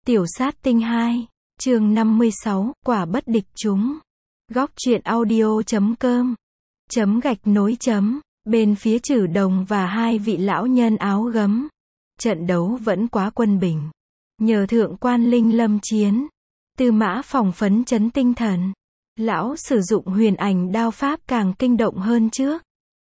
Tiểu sát tinh 2, chương 56, quả bất địch chúng. Góc truyện audio.com _, bên phía Trử Đồng và hai vị lão nhân áo gấm. Trận đấu vẫn quá quân bình. Nhờ thượng quan Linh lâm chiến, Tư Mã Phỏng phấn chấn tinh thần. Lão sử dụng huyền ảnh đao pháp càng kinh động hơn trước.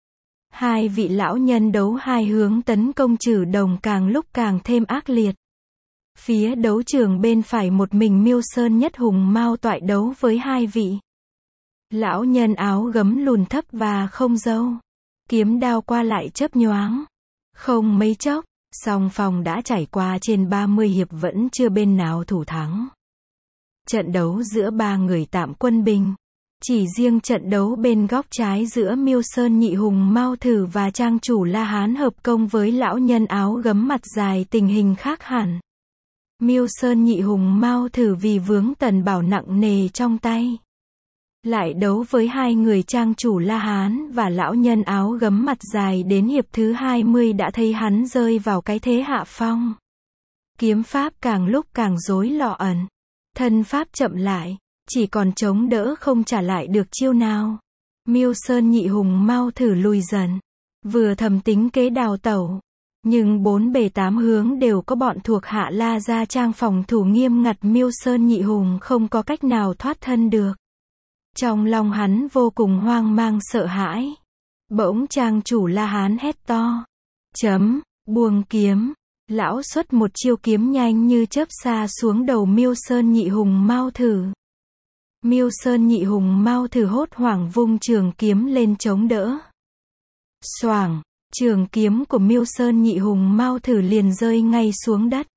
Hai vị lão nhân đấu hai hướng tấn công Trử Đồng càng lúc càng thêm ác liệt. Phía đấu trường bên phải một mình Miêu Sơn Nhất Hùng Mao toại đấu với hai vị lão nhân áo gấm lùn thấp và không râu. Kiếm đao qua lại chớp nhoáng. Không mấy chốc, song phương đã trải qua trên 30 hiệp vẫn chưa bên nào thủ thắng. Trận đấu giữa ba người tạm quân bình. Chỉ riêng trận đấu bên góc trái giữa Miêu Sơn Nhị Hùng Mao Thử và trang chủ La Hán hợp công với lão nhân áo gấm mặt dài tình hình khác hẳn. Miêu Sơn Nhị Hùng Mao Thử vì vướng tần bảo nặng nề trong tay. Lại đấu với hai người trang chủ La Hán và lão nhân áo gấm mặt dài đến hiệp thứ 20 đã thấy hắn rơi vào cái thế hạ phong. Kiếm pháp càng lúc càng rối lọ ẩn. Thân pháp chậm lại, chỉ còn chống đỡ không trả lại được chiêu nào. Miêu Sơn Nhị Hùng Mao Thử lùi dần. Vừa thầm tính kế đào tẩu. Nhưng bốn bề tám hướng đều có bọn thuộc hạ La Gia Trang phòng thủ nghiêm ngặt, Miêu Sơn Nhị Hùng không có cách nào thoát thân được. Trong lòng hắn vô cùng hoang mang sợ hãi. Bỗng trang chủ La Hán hét to. Buông kiếm. Lão xuất một chiêu kiếm nhanh như chớp xa xuống đầu Miêu Sơn Nhị Hùng Mao Thử. Miêu Sơn Nhị Hùng Mao Thử hốt hoảng vung trường kiếm lên chống đỡ. Xoảng. Trường kiếm của Miêu Sơn Nhị Hùng Mao Thử liền rơi ngay xuống đất.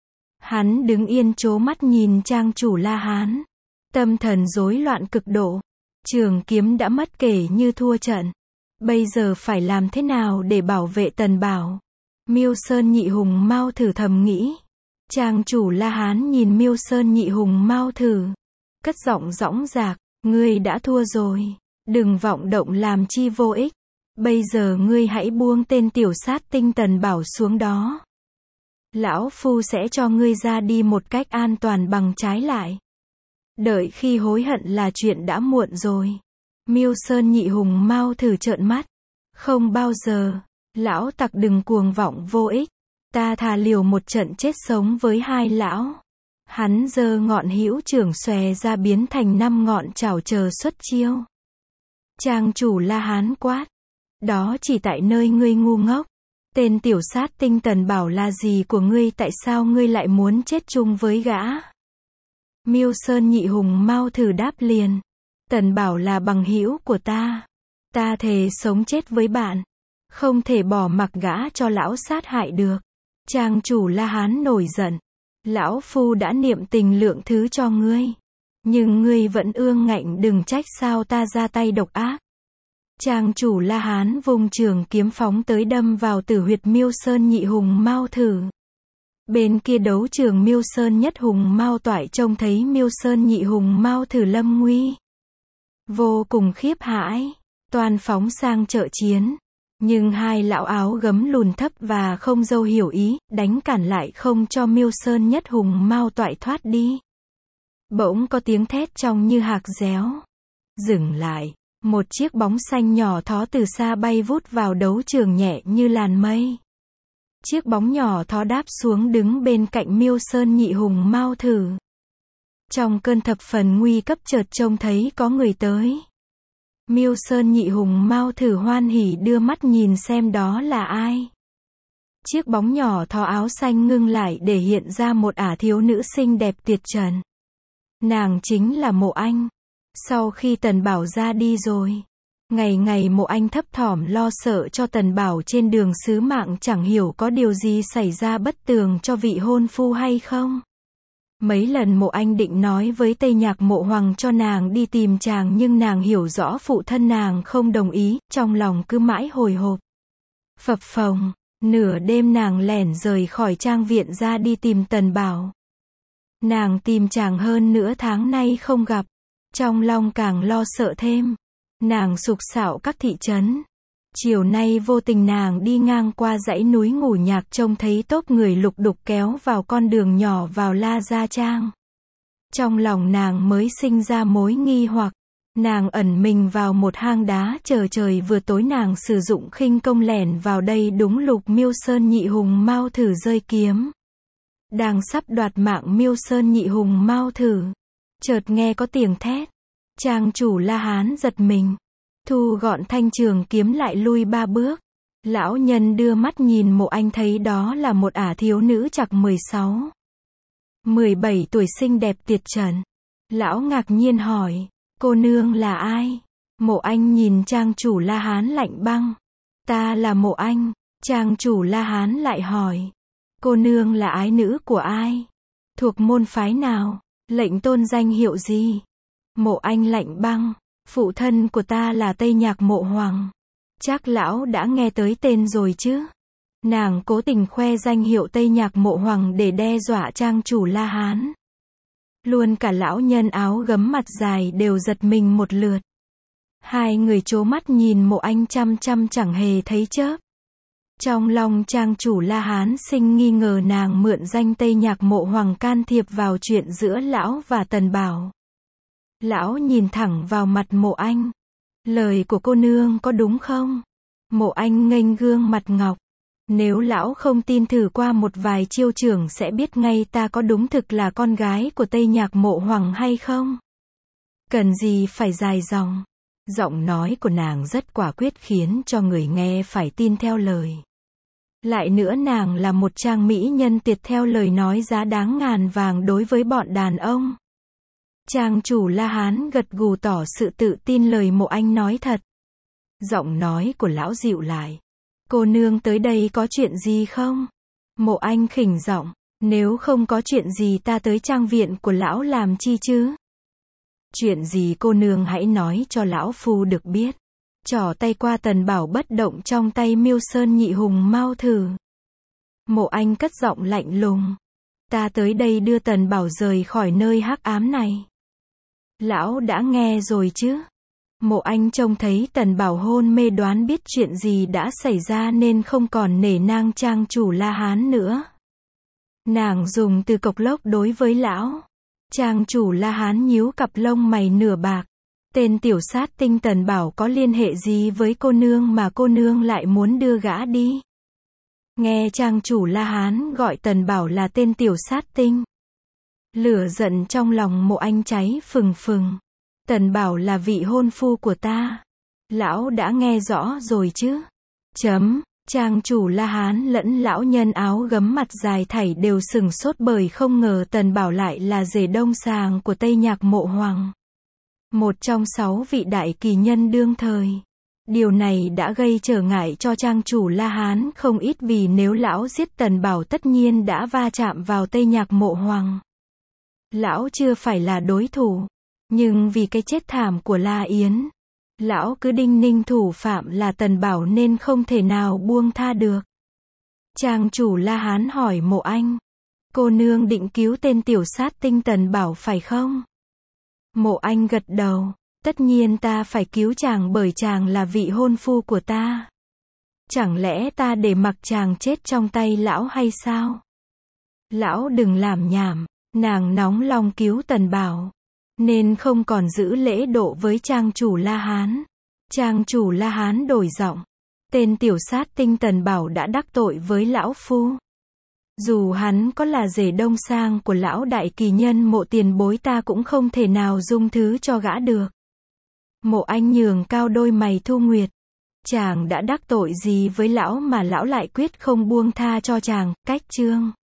Hắn đứng yên trố mắt nhìn trang chủ La Hán. Tâm thần rối loạn cực độ. Trường kiếm đã mất kể như thua trận. Bây giờ phải làm thế nào để bảo vệ Tần Bảo? Miêu Sơn Nhị Hùng Mao Thử thầm nghĩ. Trang chủ La Hán nhìn Miêu Sơn Nhị Hùng Mao Thử. Cất giọng dõng dạc. Ngươi đã thua rồi. Đừng vọng động làm chi vô ích. Bây giờ ngươi hãy buông tên tiểu sát tinh Tần Bảo xuống đó. Lão Phu sẽ cho ngươi ra đi một cách an toàn, bằng trái lại. Đợi khi hối hận là chuyện đã muộn rồi. Miêu Sơn Nhị Hùng Mao Thử trợn mắt. Không bao giờ. Lão tặc đừng cuồng vọng vô ích. Ta thà liều một trận chết sống với hai lão. Hắn giơ ngọn hữu trưởng xòe ra biến thành 5 ngọn chảo chờ xuất chiêu. Trang chủ La Hán quát. Đó chỉ tại nơi ngươi ngu ngốc. Tên tiểu sát tinh Tần Bảo là gì của ngươi, tại sao ngươi lại muốn chết chung với gã? Miêu Sơn Nhị Hùng Mao Thử đáp liền. Tần Bảo là bằng hữu của ta. Ta thề sống chết với bạn. Không thể bỏ mặc gã cho lão sát hại được. Trang chủ La Hán nổi giận. Lão Phu đã niệm tình lượng thứ cho ngươi. Nhưng ngươi vẫn ương ngạnh, đừng trách sao ta ra tay độc ác. Trang chủ La Hán vung trường kiếm phóng tới đâm vào tử huyệt Miêu Sơn Nhị Hùng Mao Thử. Bên kia đấu trường Miêu Sơn Nhất Hùng Mao toại trông thấy Miêu Sơn Nhị Hùng Mao Thử lâm nguy. Vô cùng khiếp hãi. Toàn phóng sang trợ chiến. Nhưng hai lão áo gấm lùn thấp và không râu hiểu ý, đánh cản lại không cho Miêu Sơn Nhất Hùng Mao toại thoát đi. Bỗng có tiếng thét trong như hạc réo. Dừng lại. Một chiếc bóng xanh nhỏ thó từ xa bay vút vào đấu trường nhẹ như làn mây. Chiếc bóng nhỏ thó đáp xuống đứng bên cạnh Miêu Sơn Nhị Hùng Mao Thử. Trong cơn thập phần nguy cấp chợt trông thấy có người tới. Miêu Sơn Nhị Hùng Mao Thử hoan hỉ đưa mắt nhìn xem đó là ai. Chiếc bóng nhỏ thó áo xanh ngưng lại để hiện ra một ả thiếu nữ xinh đẹp tuyệt trần. Nàng chính là Mộ Anh. Sau khi Tần Bảo ra đi rồi, ngày ngày Mộ Anh thấp thỏm lo sợ cho Tần Bảo trên đường xứ mạng, chẳng hiểu có điều gì xảy ra bất tường cho vị hôn phu hay không. Mấy lần Mộ Anh định nói với Tây Nhạc Mộ Hoàng cho nàng đi tìm chàng, nhưng nàng hiểu rõ phụ thân nàng không đồng ý, trong lòng cứ mãi hồi hộp. Phập phồng, nửa đêm nàng lẻn rời khỏi trang viện ra đi tìm Tần Bảo. Nàng tìm chàng hơn nửa tháng nay không gặp. Trong lòng càng lo sợ thêm. Nàng sục sạo các thị trấn. Chiều nay vô tình nàng đi ngang qua dãy núi Ngũ Nhạc trông thấy tốp người lục đục kéo vào con đường nhỏ vào La Gia Trang. Trong lòng nàng mới sinh ra mối nghi hoặc. Nàng ẩn mình vào một hang đá chờ trời vừa tối, nàng sử dụng khinh công lẻn vào đây đúng lúc Miêu Sơn Nhị Hùng Mao Thử rơi kiếm. Đang sắp đoạt mạng Miêu Sơn Nhị Hùng Mao Thử. Chợt nghe có tiếng thét. Trang chủ La Hán giật mình. Thu gọn thanh trường kiếm lại lui 3 bước. Lão nhân đưa mắt nhìn Mộ Anh thấy đó là một ả thiếu nữ chạc 16, 17 tuổi xinh đẹp tuyệt trần. Lão ngạc nhiên hỏi. Cô nương là ai? Mộ Anh nhìn trang chủ La Hán lạnh băng. Ta là Mộ Anh. Trang chủ La Hán lại hỏi. Cô nương là ái nữ của ai? Thuộc môn phái nào? Lệnh tôn danh hiệu gì? Mộ Anh lạnh băng. Phụ thân của ta là Tây Nhạc Mộ Hoàng. Chắc lão đã nghe tới tên rồi chứ? Nàng cố tình khoe danh hiệu Tây Nhạc Mộ Hoàng để đe dọa trang chủ La Hán. Luôn cả lão nhân áo gấm mặt dài đều giật mình một lượt. Hai người trố mắt nhìn Mộ Anh chăm chăm chẳng hề thấy chớp. Trong lòng trang chủ La Hán sinh nghi ngờ nàng mượn danh Tây Nhạc Mộ Hoàng can thiệp vào chuyện giữa lão và Tần Bảo. Lão nhìn thẳng vào mặt Mộ Anh. Lời của cô nương có đúng không? Mộ Anh nghênh gương mặt ngọc. Nếu lão không tin thử qua một vài chiêu trưởng sẽ biết ngay ta có đúng thực là con gái của Tây Nhạc Mộ Hoàng hay không. Cần gì phải dài dòng. Giọng nói của nàng rất quả quyết khiến cho người nghe phải tin theo lời. Lại nữa nàng là một trang mỹ nhân tuyệt theo lời nói giá đáng ngàn vàng đối với bọn đàn ông. Trang chủ La Hán gật gù tỏ sự tự tin lời Mộ Anh nói thật. Giọng nói của lão dịu lại. Cô nương tới đây có chuyện gì không? Mộ Anh khỉnh giọng. Nếu không có chuyện gì ta tới trang viện của lão làm chi chứ? Chuyện gì cô nương hãy nói cho lão phu được biết. Trỏ tay qua Tần Bảo bất động trong tay Miêu Sơn Nhị Hùng Mao Thử. Mộ Anh cất giọng lạnh lùng. Ta tới đây đưa Tần Bảo rời khỏi nơi hắc ám này. Lão đã nghe rồi chứ? Mộ Anh trông thấy Tần Bảo hôn mê đoán biết chuyện gì đã xảy ra nên không còn nể nang trang chủ La Hán nữa. Nàng dùng từ cộc lốc đối với lão. Trang chủ La Hán nhíu cặp lông mày nửa bạc. Tên tiểu sát tinh Tần Bảo có liên hệ gì với cô nương mà cô nương lại muốn đưa gã đi? Nghe trang chủ La Hán gọi Tần Bảo là tên tiểu sát tinh. Lửa giận trong lòng Mộ Anh cháy phừng phừng. Tần Bảo là vị hôn phu của ta. Lão đã nghe rõ rồi chứ? Trang chủ La Hán lẫn lão nhân áo gấm mặt dài thảy đều sừng sốt bởi không ngờ Tần Bảo lại là rể đông sàng của Tây Nhạc Mộ Hoàng. Một trong 6 vị đại kỳ nhân đương thời. Điều này đã gây trở ngại cho trang chủ La Hán không ít vì nếu lão giết Tần Bảo tất nhiên đã va chạm vào Tây Nhạc Mộ Hoàng. Lão chưa phải là đối thủ. Nhưng vì cái chết thảm của La Yến, lão cứ đinh ninh thủ phạm là Tần Bảo nên không thể nào buông tha được. Trang chủ La Hán hỏi Mộ Anh. Cô nương định cứu tên tiểu sát tinh Tần Bảo phải không? Mộ Anh gật đầu. Tất nhiên ta phải cứu chàng bởi chàng là vị hôn phu của ta. Chẳng lẽ ta để mặc chàng chết trong tay lão hay sao? Lão đừng làm nhảm. Nàng nóng lòng cứu Tần Bảo. Nên không còn giữ lễ độ với trang chủ La Hán. Trang chủ La Hán đổi giọng. Tên tiểu sát tinh Tần Bảo đã đắc tội với lão phu. Dù hắn có là rể đông sang của lão đại kỳ nhân Mộ tiền bối ta cũng không thể nào dung thứ cho gã được. Mộ Anh nhường cao đôi mày thu nguyệt. Chàng đã đắc tội gì với lão mà lão lại quyết không buông tha cho chàng? Cách chương